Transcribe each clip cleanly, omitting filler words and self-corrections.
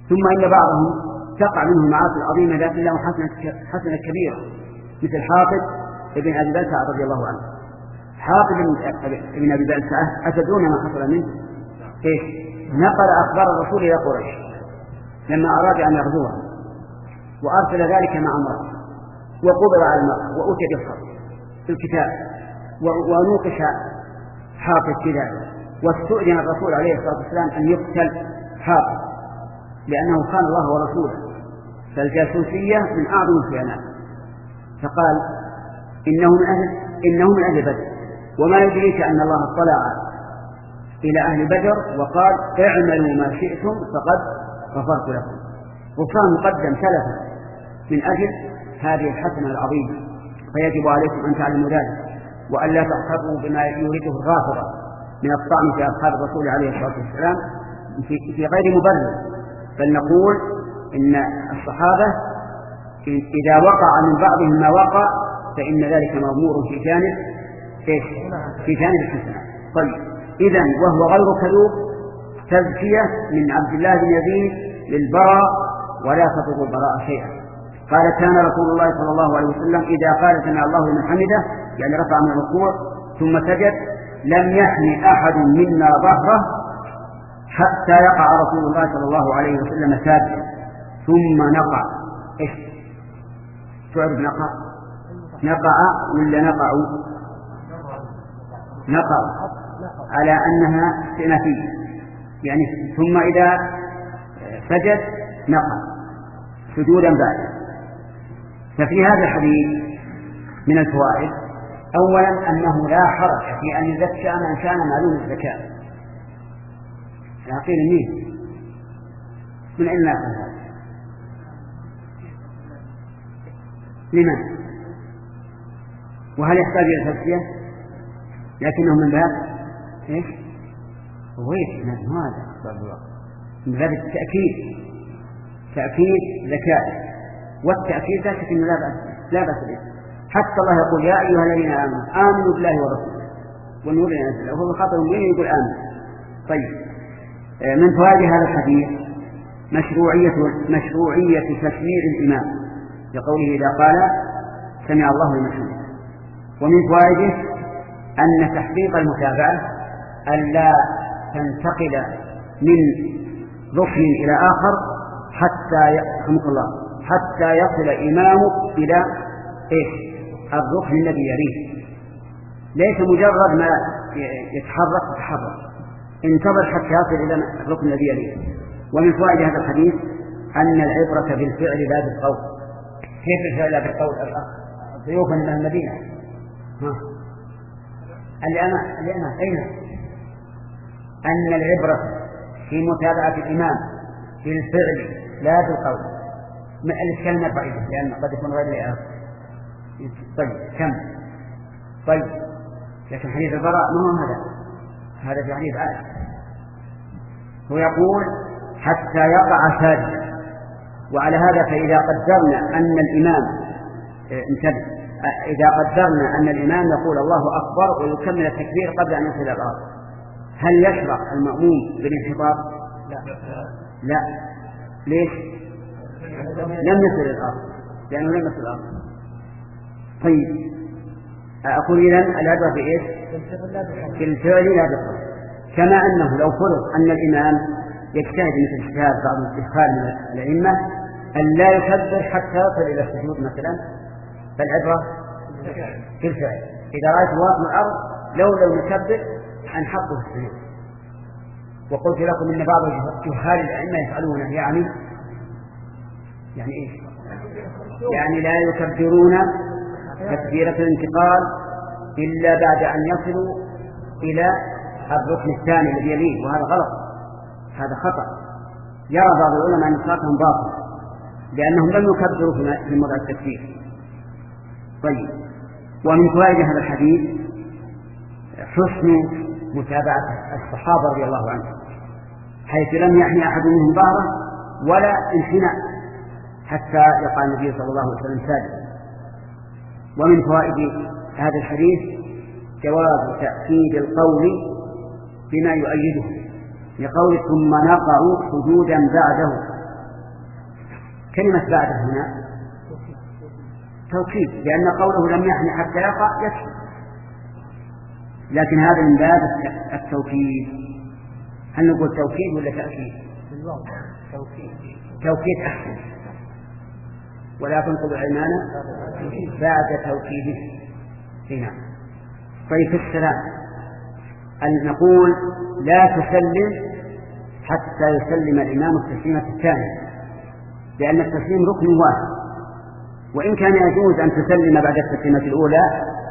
ثم إن بعضهم تقع منه المعاصي العظيمة لكن له حسنة كبيرة، مثل حاطب ابن أبي بلتعة رضي الله عنه. حاطب ابن أبي بلتعة أتدرون ما حصل منه؟ إيش؟ نقل أخبار الرسول إلى قريش لما أراد أن يغزوها، وأرسل ذلك مع امرأة، وقبض على المرأة وأتي بالخط في الكتاب، ونوقش حاطب في ذلك، واستؤذن الرسول عليه الصلاة والسلام أن يقتل حاطب لأنه خان الله ورسوله، فالجاسوسية من أعظم الخيانات. فقال إنه من أهل بدر، وما يدريك أن الله اطلع إلى أهل بدر وقال اعملوا ما شئتم فقد غفرت لكم. غفران مقدم سلفا من أجل هذه الحسنة العظيمة، فيجب عليكم أن تعلموا ذلك، وألا تحسبوا بما يريده الرافضة من الطعن في أصحاب الرسول عليه الصلاة والسلام في غير مبرر، بل نقول إن الصحابة إذا وقع من بعضهم ما وقع فإن ذلك مأمور في جانب في جانب الحسنة. طيب، إذن وهو غير كذوب تزكية من عبد الله بن يزيد للبراء ولا تضر البراء شيئا. قال كان رسول الله صلى الله عليه وسلم إذا قال سمع الله لمن حمده، يعني رفع من الركوع ثم سجد، لم يحن أحد منا ظهره حتى يقع رسول الله صلى الله عليه وسلم ساجدا ثم نقع. إيش تعرف نقع؟ نقع ولا نقع على أنها استئنافية، يعني ثم إذا سجد نقع سجودا بعد. ففي هذا الحديث من الفوائد أولا أنه لا حرج في أن يزكى من كان معلوم الزكاة. قيل مين من أين نأخذ هذا؟ لمن؟ وهل يحتاج إلى تزكية؟ لكنه من باب إيش؟ ويش هذا من باب التأكيد، تأكيد زكاة، والتأكيد لا شك إنه لا بأس به. حتى الله يقول يا أيها الذين آمنوا بالله ورسوله والنور ينزل، وهو خاطر من يقول آمن. طيب، من فوائد هذا الحديث مشروعية تسميع الإمام لقوله إذا قال سمع الله لمن حمده. ومن فوائده أن تحقيق المتابعة ألا تنتقل من ركن إلى آخر حتى يصل إمامك إلى الركن الذي يليه، ليس مجرد ما يتحرك انتظر حتى يصل إلى الركن الذي يليه. ومن فوائد هذا الحديث أن العبرة بالفعل لا بالقول. كيف الفعل لا بالقول؟ ضيوفا من المدينة أين أن العبرة في متابعة الإمام بالفعل لا بالقول. من الكلمة بعيدة لأن قد يكون غير لآخر. طيب كم؟ طيب لكن حديث البراء ما هو هذا في حديث عائشة، هو يقول حتى يقع ساجدا. وعلى هذا فإذا قدرنا أن الإمام إذا قدرنا أن الإمام يقول الله أكبر ويكمل التكبير قبل أن يصل إلى الأرض، هل يشرع المأموم بالانحطاط؟ لا. ليش؟ لم يصل إلى الأرض، لأنه لم يصل الأرض. طيب أقول إذن العبرة بإيش؟ بالفعل لا بالقول. كما أنه لو فرض أن الإمام يجتهد مثل اجتهاد بعض الاستدخال من الأئمة أن لا يكبر حتى يصل إلى السجود مثلا، فالعبرة بالفعل. إذا رأيت واقع الأرض لو يكبر أنحطه في السجود. وقلت لكم إن بعض جهال الأئمة يفعلون يعني إيش؟ يعني لا يكبرون تكبيرة الانتقال إلا بعد أن يصلوا إلى الركن الثاني الذي يليه، وهذا غلط، هذا خطأ. يرى بعض العلماء أن صلاتهم باطلة لأنهم لم يكبروا في موضع التكبير. طيب، ومن فوائد هذا الحديث حسن متابعة الصحابة رضي الله عنهم، حيث لم يحني أحد منهم ظهره ولا انحناء حتى يقع النبي صلى الله عليه وسلم ساجدا. ومن فوائد هذا الحديث جواز تأكيد القول بما يؤيده، لقول ثم نقع سجودا بعده، كلمة بعد هنا توكيد، لأن قوله لم يحن حتى يقع يكفي، لكن هذا من باب التوكيد. هل نقول توكيد ولا تأكيد؟ توكيد أحسن، ولا تنقض الأيمان بعد توكيده. هنا طيب في السلام أن نقول لا تسلم حتى يسلم الإمام التسليمة الثانية، لأن التسليم ركن واحد، وإن كان يجوز أن تسلم بعد التسليمة الأولى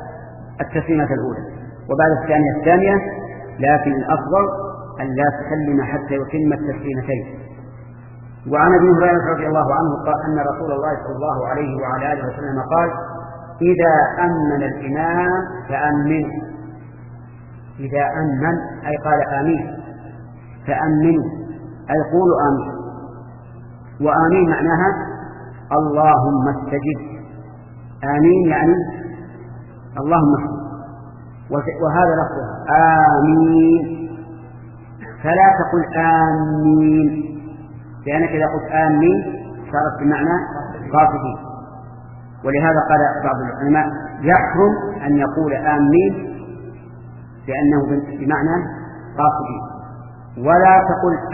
وبعد الثانية، لكن الأفضل أن لا تسلم حتى يتم التسليمتين. وعن ابي هريرة رضي الله عنه قال أن رسول الله صلى الله عليه وعلى آله وسلم قال: إذا أمن الإمام فأمنوا. إذا أمن أي قال آمين، فأمنوا أي قولوا آمين. وآمين معناها اللهم استجب، آمين يعني اللهم استجب. وهذا لفظ آمين، فلا تقل آمين، لأنك إذا قلت آمين صارت بمعنى قاصدين. ولهذا قال بعض العلماء يحرم أن يقول آمين لأنه بمعنى قاصدين. ولا تقل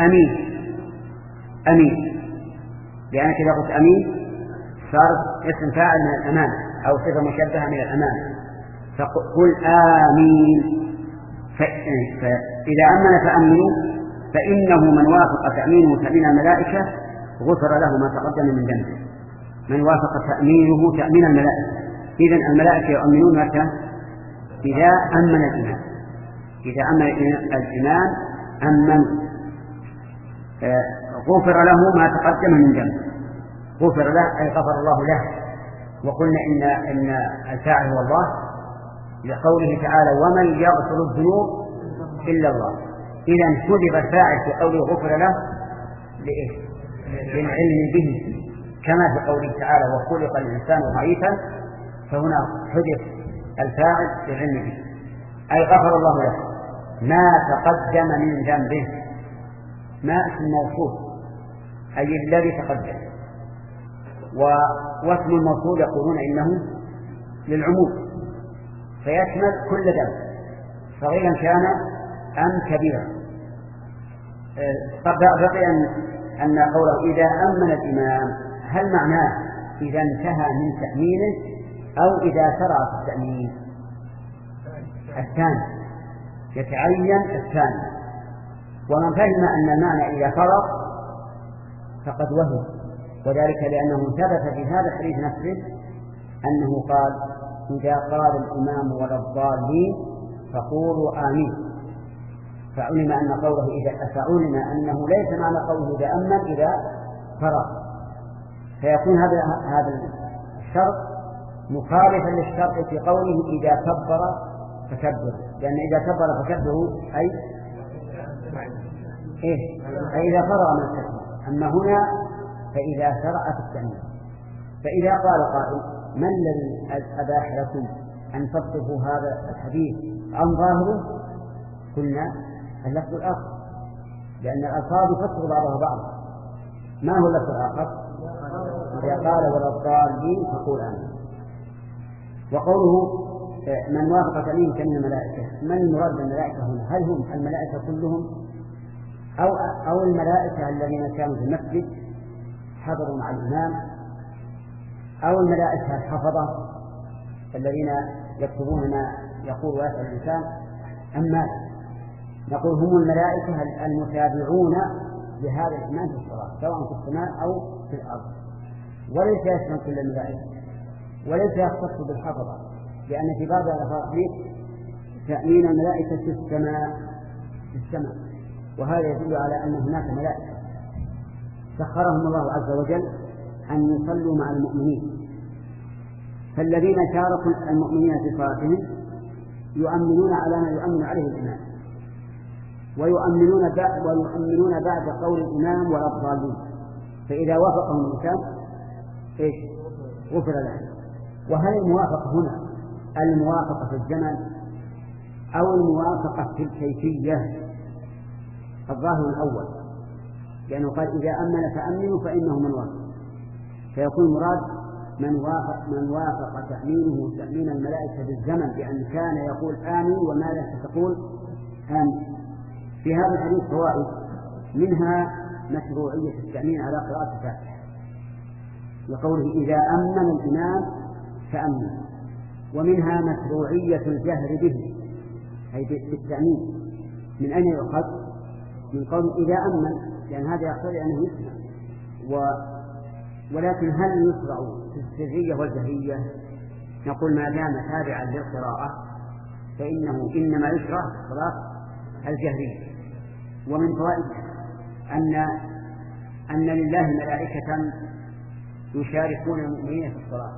أمين لأنك إذا قلت أمين صار اسم فاعل من الأمانة أو صفة مشبهة من الأمانة، فقل آمين. فإذا أمن فأمنوا، فإنه من وافق تأمينه تأمين الملائكة غفر له ما تقدم من ذنبه. من وافق تأمينه تأمين الملائكة، إذن الملائكة يؤمنون متى؟ إذا أمن الإمام. إذا أمن الإمام أمن غفر له ما تقدم من ذنبه. غفر له أي غفر الله له. وقلنا إن الفاعل هو الله، لقوله تعالى: ومن يغفر الذنوب إلا الله. إذا حذف الفاعل في قوله غفر له لإيه؟ للعلم به، كما في قوله تعالى: وخلق الإنسان ضعيفا، فهنا حذف الفاعل للعلم به، أي غفر الله له ما تقدم من ذنبه. ما اسم موصول أي الذي تقدم، واسم الموصول يقولون إنه للعموم فيشمل كل ذنب صغيرا كان أم كبيرا. بقي أن قوله إذا أمن الإمام هل معناه إذا انتهى من تأمينه أو إذا شرع في التأمين؟ الثاني، يتعين الثاني. ومن فهم أن المعنى إذا فرغ فقد وهم، وذلك لأنه ثبت في هذا الحديث نفسه أنه قال: إذا قال الإمام ولا الضالين فقولوا آمين. فعلم أنه ليس معنى قوله إذا أمن إذا فرغ، فيكون هذا الشرط مخالفا للشرط في قوله إذا كبر فكبر، لأن إذا كبر فكبروا أي إذا فرغ من التكبير. أما هنا فإذا شرع في التأمين. فإذا قال قائل: من الذي أباح لكم أن تصرفوا هذا الحديث عن ظاهره؟ قلنا اللفظ الآخر، لأن الألفاظ يفسر بعضها بعضا. ما هو اللفظ الآخر؟ إذا قال ولا الضالين فقول آمين. وقوله من وافق تأمين كمن الملائكة، من المراد بالملائكة هنا؟ هل هم الملائكة كلهم أو الملائكة الذين كانوا في المسجد حضروا مع الإمام، أو الملائكة الحفظة الذين يكتبون ما يقول ويسأل الإنسان؟ أما نقول هم الملائكة المتابعون لهذا الإمام في الصلاة سواء في السماء أو في الأرض، وليس يشمل كل الملائكة، وليس يختص بالحفظة، لأن في بعض الألفاظ تأمين الملائكة في السماء، وهذا يدل على أن هناك ملائكة سخرهم الله عز وجل أن يصلوا مع المؤمنين. فالذين شاركوا المؤمنين في صلاتهم يؤمنون على ما يؤمن عليه الإمام، ويؤمنون بعد قول الإمام ولا الضالين. فإذا وافقهم الإنسان غفر له. وهل الموافقة هنا الموافقة في الزمن أو الموافقة في الكيفية؟ الظاهر الأول، لأنه قال إذا أمن فأمنوا فإنه من وافق. فيكون المراد من وافق تأمينه تأمين الملائكة بالزمن، بأن كان يقول آمين والملائكة تقول آمين. في هذا الحديث فوائد، منها مشروعية التأمين على قراءة الفاتحة، وقوله إذا أمن الإمام فأمن، ومنها مشروعية الجهر به أي بالتأمين. من أين يؤخذ؟ من قول إذا أمن، لأن هذا يقتضي أنه يسمع. ولكن هل يشرع في السرية والجهرية؟ نقول ما دام تابعا للقراءة فإنه إنما يشرع في الصلاة الجهرية. ومن فوائدها أن لله ملائكة يشاركون المؤمنين في الصلاة،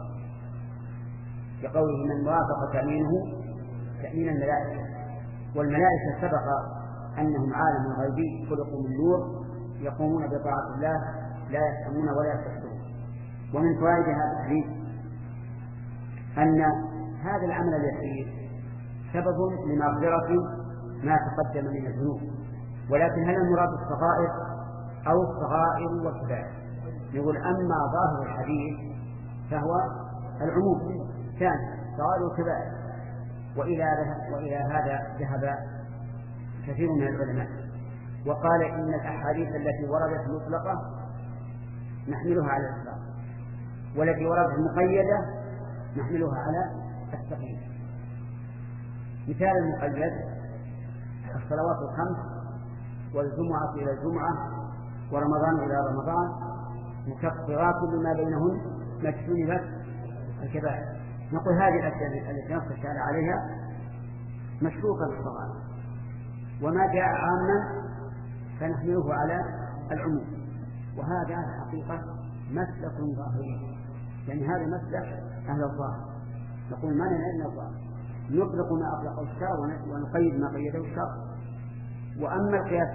كقوله من وافق تأمينه تأمين الملائكة. والملائكة سبق أنهم عالم غيبي خلقوا من نور يقومون بطاعة الله لا يسأمون ولا يستكبرون. ومن فوائد هذا الحديث أن هذا العمل اليسير سبب لمغفرة ما تقدم من الذنوب. ولكن هل المراد الصغائر أو الصغائر والكبائر؟ نقول أما ظاهر الحديث فهو العموم، ثاني صغائر وكبائر. وإلى هذا ذهب كثير من العلماء، وقال إن الأحاديث التي وردت مطلقة نحملها على الإطلاق، والتي وردت مقيدة نحملها على التقييد. مثال المقيد الصلوات الخمس والجمعة إلى الجمعة ورمضان إلى رمضان مكفرات لما بينهن ما اجتنبت الكبائر. نقول هذه الأشياء التي نص الشارع عليها مشروطة بالصغائر، وما جاء عاما فنحمله على العموم. وهذا الحقيقة مسلك ظاهري، يعني هذا مسلك أهل الظاهر. نقول ما لنا إلا الظاهر، نطلق ما أطلقه الشرع ونقيد ما قيده الشرع. وأما القياس